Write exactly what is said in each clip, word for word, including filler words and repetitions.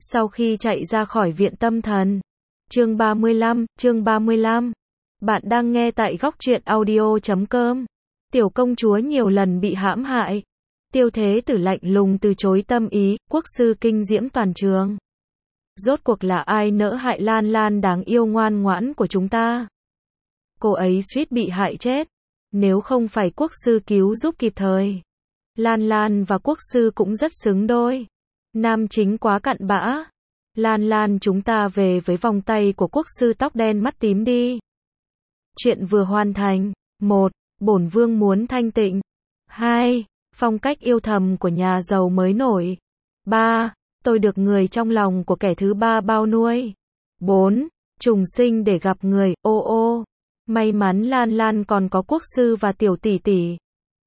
Sau khi chạy ra khỏi viện tâm thần. Chương ba mươi lăm, chương ba mươi lăm. Bạn đang nghe tại góc truyện audio chấm com. Tiểu công chúa nhiều lần bị hãm hại. Tiêu Thế Tử lạnh lùng từ chối tâm ý, quốc sư kinh diễm toàn trường. Rốt cuộc là ai nỡ hại Lan Lan đáng yêu ngoan ngoãn của chúng ta? Cô ấy suýt bị hại chết. Nếu không phải quốc sư cứu giúp kịp thời. Lan Lan và quốc sư cũng rất xứng đôi. Nam chính quá cặn bã. Lan Lan chúng ta về với vòng tay của quốc sư tóc đen mắt tím đi. Chuyện vừa hoàn thành. một. Bổn vương muốn thanh tịnh. hai. Phong cách yêu thầm của nhà giàu mới nổi. ba. Tôi được người trong lòng của kẻ thứ ba bao nuôi. bốn. Trùng sinh để gặp người, ô ô. May mắn Lan Lan còn có quốc sư và tiểu tỷ tỷ.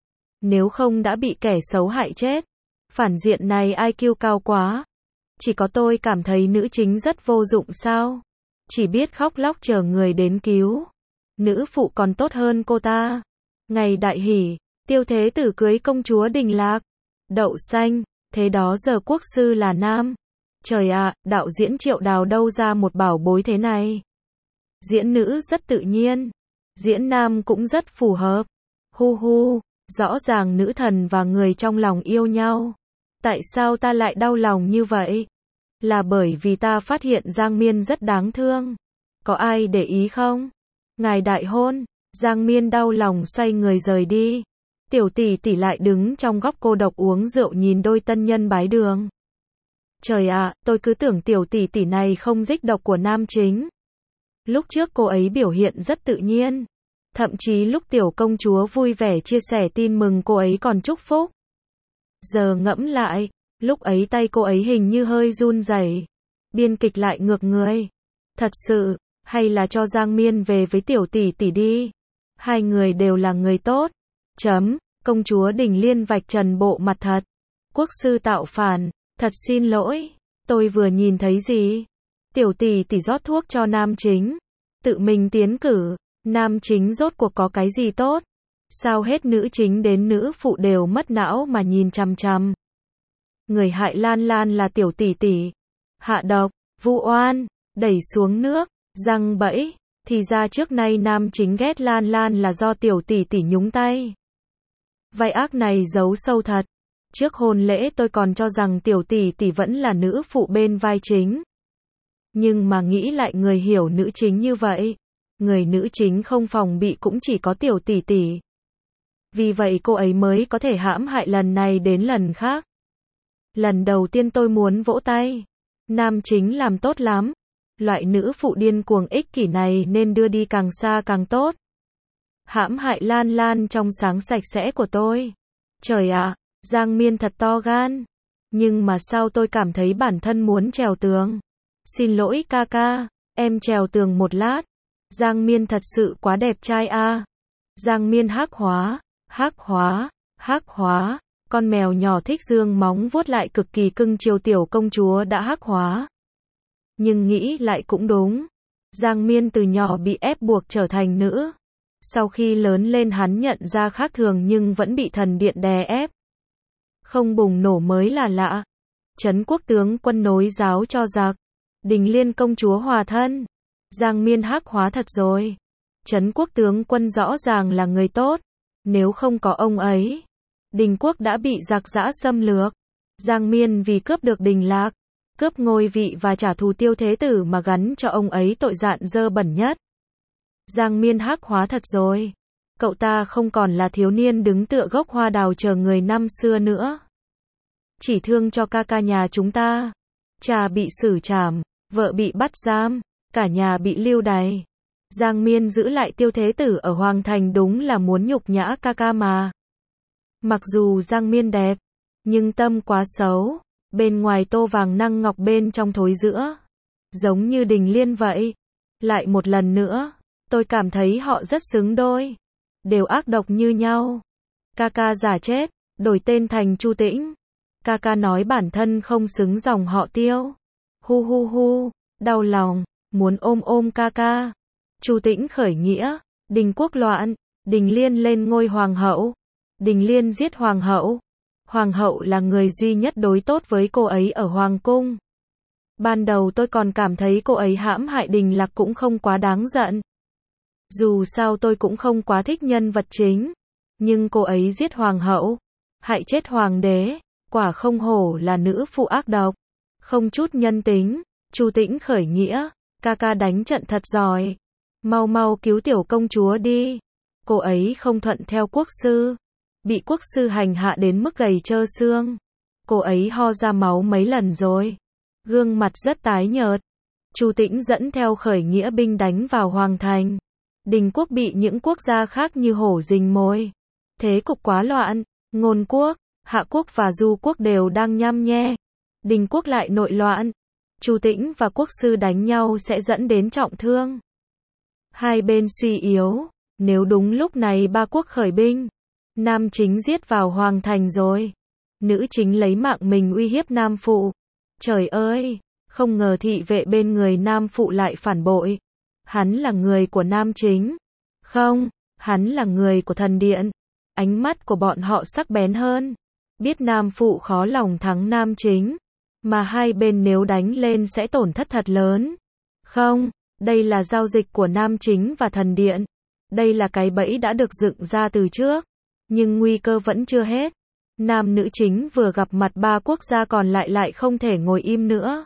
Nếu không đã bị kẻ xấu hại chết. Phản diện này i kiu cao quá. Chỉ có tôi cảm thấy nữ chính rất vô dụng sao? Chỉ biết khóc lóc chờ người đến cứu. Nữ phụ còn tốt hơn cô ta. Ngày đại hỷ, Tiêu Thế Tử cưới công chúa Đình Lạc. Đậu xanh, thế đó giờ quốc sư là nam. Trời ạ, đạo diễn Triệu Đào đâu ra một bảo bối thế này? Diễn nữ rất tự nhiên. Diễn nam cũng rất phù hợp. Hu hu, rõ ràng nữ thần và người trong lòng yêu nhau. Tại sao ta lại đau lòng như vậy? Là bởi vì ta phát hiện Giang Miên rất đáng thương. Có ai để ý không? Ngày đại hôn, Giang Miên đau lòng xoay người rời đi. Tiểu tỷ tỷ lại đứng trong góc cô độc uống rượu nhìn đôi tân nhân bái đường. Trời ạ, tôi cứ tưởng tiểu tỷ tỷ này không rích độc của nam chính. Lúc trước cô ấy biểu hiện rất tự nhiên. Thậm chí lúc tiểu công chúa vui vẻ chia sẻ tin mừng cô ấy còn chúc phúc. Giờ ngẫm lại, lúc ấy tay cô ấy hình như hơi run rẩy. Biên kịch lại ngược người. Thật sự, hay là cho Giang Miên về với tiểu tỷ tỷ đi. Hai người đều là người tốt. Chấm, công chúa Đình Liên vạch trần bộ mặt thật. Quốc sư tạo phản, thật xin lỗi. Tôi vừa nhìn thấy gì? Tiểu tỷ tỷ rót thuốc cho nam chính. Tự mình tiến cử, nam chính rốt cuộc có cái gì tốt? Sao hết nữ chính đến nữ phụ đều mất não mà nhìn chằm chằm? Người hại Lan Lan là tiểu tỷ tỷ. Hạ độc, vu oan, đẩy xuống nước, giăng bẫy. Thì ra trước nay nam chính ghét Lan Lan là do tiểu tỷ tỷ nhúng tay. Vai ác này giấu sâu thật. Trước hôn lễ tôi còn cho rằng tiểu tỷ tỷ vẫn là nữ phụ bên vai chính. Nhưng mà nghĩ lại người hiểu nữ chính như vậy. Người nữ chính không phòng bị cũng chỉ có tiểu tỷ tỷ. Vì vậy cô ấy mới có thể hãm hại lần này đến lần khác. Lần đầu tiên tôi muốn vỗ tay. Nam chính làm tốt lắm. Loại nữ phụ điên cuồng ích kỷ này nên đưa đi càng xa càng tốt. Hãm hại Lan Lan trong sáng sạch sẽ của tôi. Trời ạ, Giang Miên thật to gan. Nhưng mà sao tôi cảm thấy bản thân muốn trèo tường. Xin lỗi ca ca, em trèo tường một lát. Giang Miên thật sự quá đẹp trai a. À. Giang Miên hắc hóa, hắc hóa, hắc hóa. Con mèo nhỏ thích dương móng vuốt lại cực kỳ cưng chiều tiểu công chúa đã hắc hóa. Nhưng nghĩ lại cũng đúng. Giang Miên từ nhỏ bị ép buộc trở thành nữ. Sau khi lớn lên hắn nhận ra khác thường nhưng vẫn bị thần điện đè ép. Không bùng nổ mới là lạ. Trấn quốc tướng quân nối giáo cho giặc. Đình Liên công chúa hòa thân. Giang Miên hắc hóa thật rồi. Trấn quốc tướng quân rõ ràng là người tốt. Nếu không có ông ấy, Đình quốc đã bị giặc giã xâm lược. Giang Miên vì cướp được Đình Lạc, cướp ngôi vị và trả thù Tiêu Thế Tử mà gắn cho ông ấy tội dạn dơ bẩn nhất. Giang Miên hắc hóa thật rồi. Cậu ta không còn là thiếu niên đứng tựa gốc hoa đào chờ người năm xưa nữa. Chỉ thương cho ca ca nhà chúng ta. Cha bị xử trảm, vợ bị bắt giam, cả nhà bị lưu đày. Giang Miên giữ lại Tiêu Thế Tử ở Hoàng Thành đúng là muốn nhục nhã ca ca mà. Mặc dù Giang Miên đẹp, nhưng tâm quá xấu. Bên ngoài tô vàng năng ngọc bên trong thối rữa. Giống như Đình Liên vậy. Lại một lần nữa, tôi cảm thấy họ rất xứng đôi. Đều ác độc như nhau. Ca ca giả chết, đổi tên thành Chu Tĩnh. Ca ca nói bản thân không xứng dòng họ Tiêu. Hu hu hu, đau lòng, muốn ôm ôm ca ca. Chu Tĩnh khởi nghĩa, Đình quốc loạn, Đình Liên lên ngôi hoàng hậu. Đình Liên giết hoàng hậu. Hoàng hậu là người duy nhất đối tốt với cô ấy ở hoàng cung. Ban đầu tôi còn cảm thấy cô ấy hãm hại Đình Lạc cũng không quá đáng giận. Dù sao tôi cũng không quá thích nhân vật chính. Nhưng cô ấy giết hoàng hậu, hại chết hoàng đế, quả không hổ là nữ phụ ác độc. Không chút nhân tính. Chu Tĩnh khởi nghĩa, ca ca đánh trận thật giỏi. Mau mau cứu tiểu công chúa đi. Cô ấy không thuận theo quốc sư. Bị quốc sư hành hạ đến mức gầy trơ xương. Cô ấy ho ra máu mấy lần rồi. Gương mặt rất tái nhợt. Chu Tĩnh dẫn theo khởi nghĩa binh đánh vào hoàng thành. Đình quốc bị những quốc gia khác như hổ rình mồi. Thế cục quá loạn. Ngôn quốc, Hạ quốc và Du quốc đều đang nhăm nhe. Đình quốc lại nội loạn. Chu Tĩnh và quốc sư đánh nhau sẽ dẫn đến trọng thương. Hai bên suy yếu. Nếu đúng lúc này ba quốc khởi binh, nam chính giết vào hoàng thành rồi. Nữ chính lấy mạng mình uy hiếp nam phụ. Trời ơi, không ngờ thị vệ bên người nam phụ lại phản bội. Hắn là người của nam chính. Không, hắn là người của thần điện. Ánh mắt của bọn họ sắc bén hơn. Biết nam phụ khó lòng thắng nam chính. Mà hai bên nếu đánh lên sẽ tổn thất thật lớn. Không, đây là giao dịch của nam chính và thần điện. Đây là cái bẫy đã được dựng ra từ trước. Nhưng nguy cơ vẫn chưa hết. Nam nữ chính vừa gặp mặt ba quốc gia còn lại lại không thể ngồi im nữa.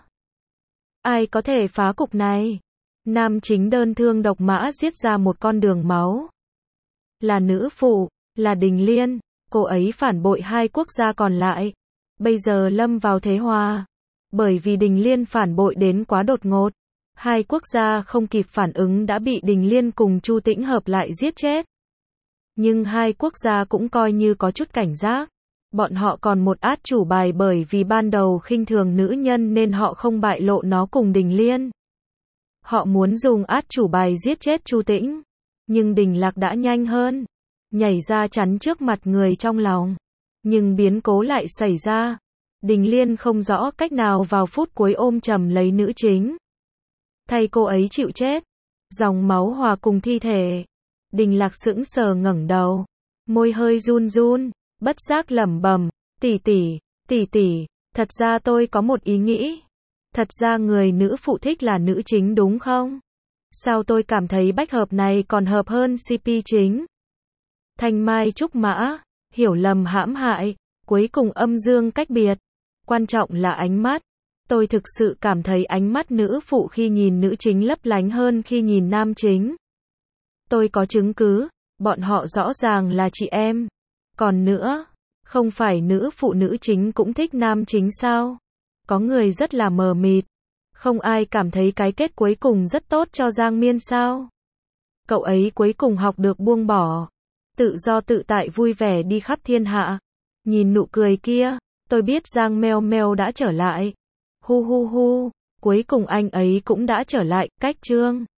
Ai có thể phá cục này? Nam chính đơn thương độc mã giết ra một con đường máu. Là nữ phụ, là Đình Liên. Cô ấy phản bội hai quốc gia còn lại. Bây giờ lâm vào thế hòa. Bởi vì Đình Liên phản bội đến quá đột ngột. Hai quốc gia không kịp phản ứng đã bị Đình Liên cùng Chu Tĩnh hợp lại giết chết. Nhưng hai quốc gia cũng coi như có chút cảnh giác. Bọn họ còn một át chủ bài bởi vì ban đầu khinh thường nữ nhân nên họ không bại lộ nó cùng Đình Liên. Họ muốn dùng át chủ bài giết chết Chu Tĩnh. Nhưng Đình Lạc đã nhanh hơn. Nhảy ra chắn trước mặt người trong lòng. Nhưng biến cố lại xảy ra. Đình Liên không rõ cách nào vào phút cuối ôm chầm lấy nữ chính. Thay cô ấy chịu chết. Dòng máu hòa cùng thi thể. Đình Lạc sững sờ ngẩng đầu. Môi hơi run run. Bất giác lẩm bẩm. Tỷ tỷ, tỷ tỷ. Thật ra tôi có một ý nghĩ. Thật ra người nữ phụ thích là nữ chính đúng không? Sao tôi cảm thấy bách hợp này còn hợp hơn xê pê chính? Thanh mai trúc mã. Hiểu lầm hãm hại. Cuối cùng âm dương cách biệt. Quan trọng là ánh mắt. Tôi thực sự cảm thấy ánh mắt nữ phụ khi nhìn nữ chính lấp lánh hơn khi nhìn nam chính. Tôi có chứng cứ. Bọn họ rõ ràng là chị em. Còn nữa, không phải nữ phụ nữ chính cũng thích nam chính sao? Có người rất là mờ mịt. Không ai cảm thấy cái kết cuối cùng rất tốt cho Giang Miên sao? Cậu ấy cuối cùng học được buông bỏ. Tự do tự tại vui vẻ đi khắp thiên hạ. Nhìn nụ cười kia, tôi biết Giang Meo Meo đã trở lại. Hu hu hu, cuối cùng anh ấy cũng đã trở lại, cách chương.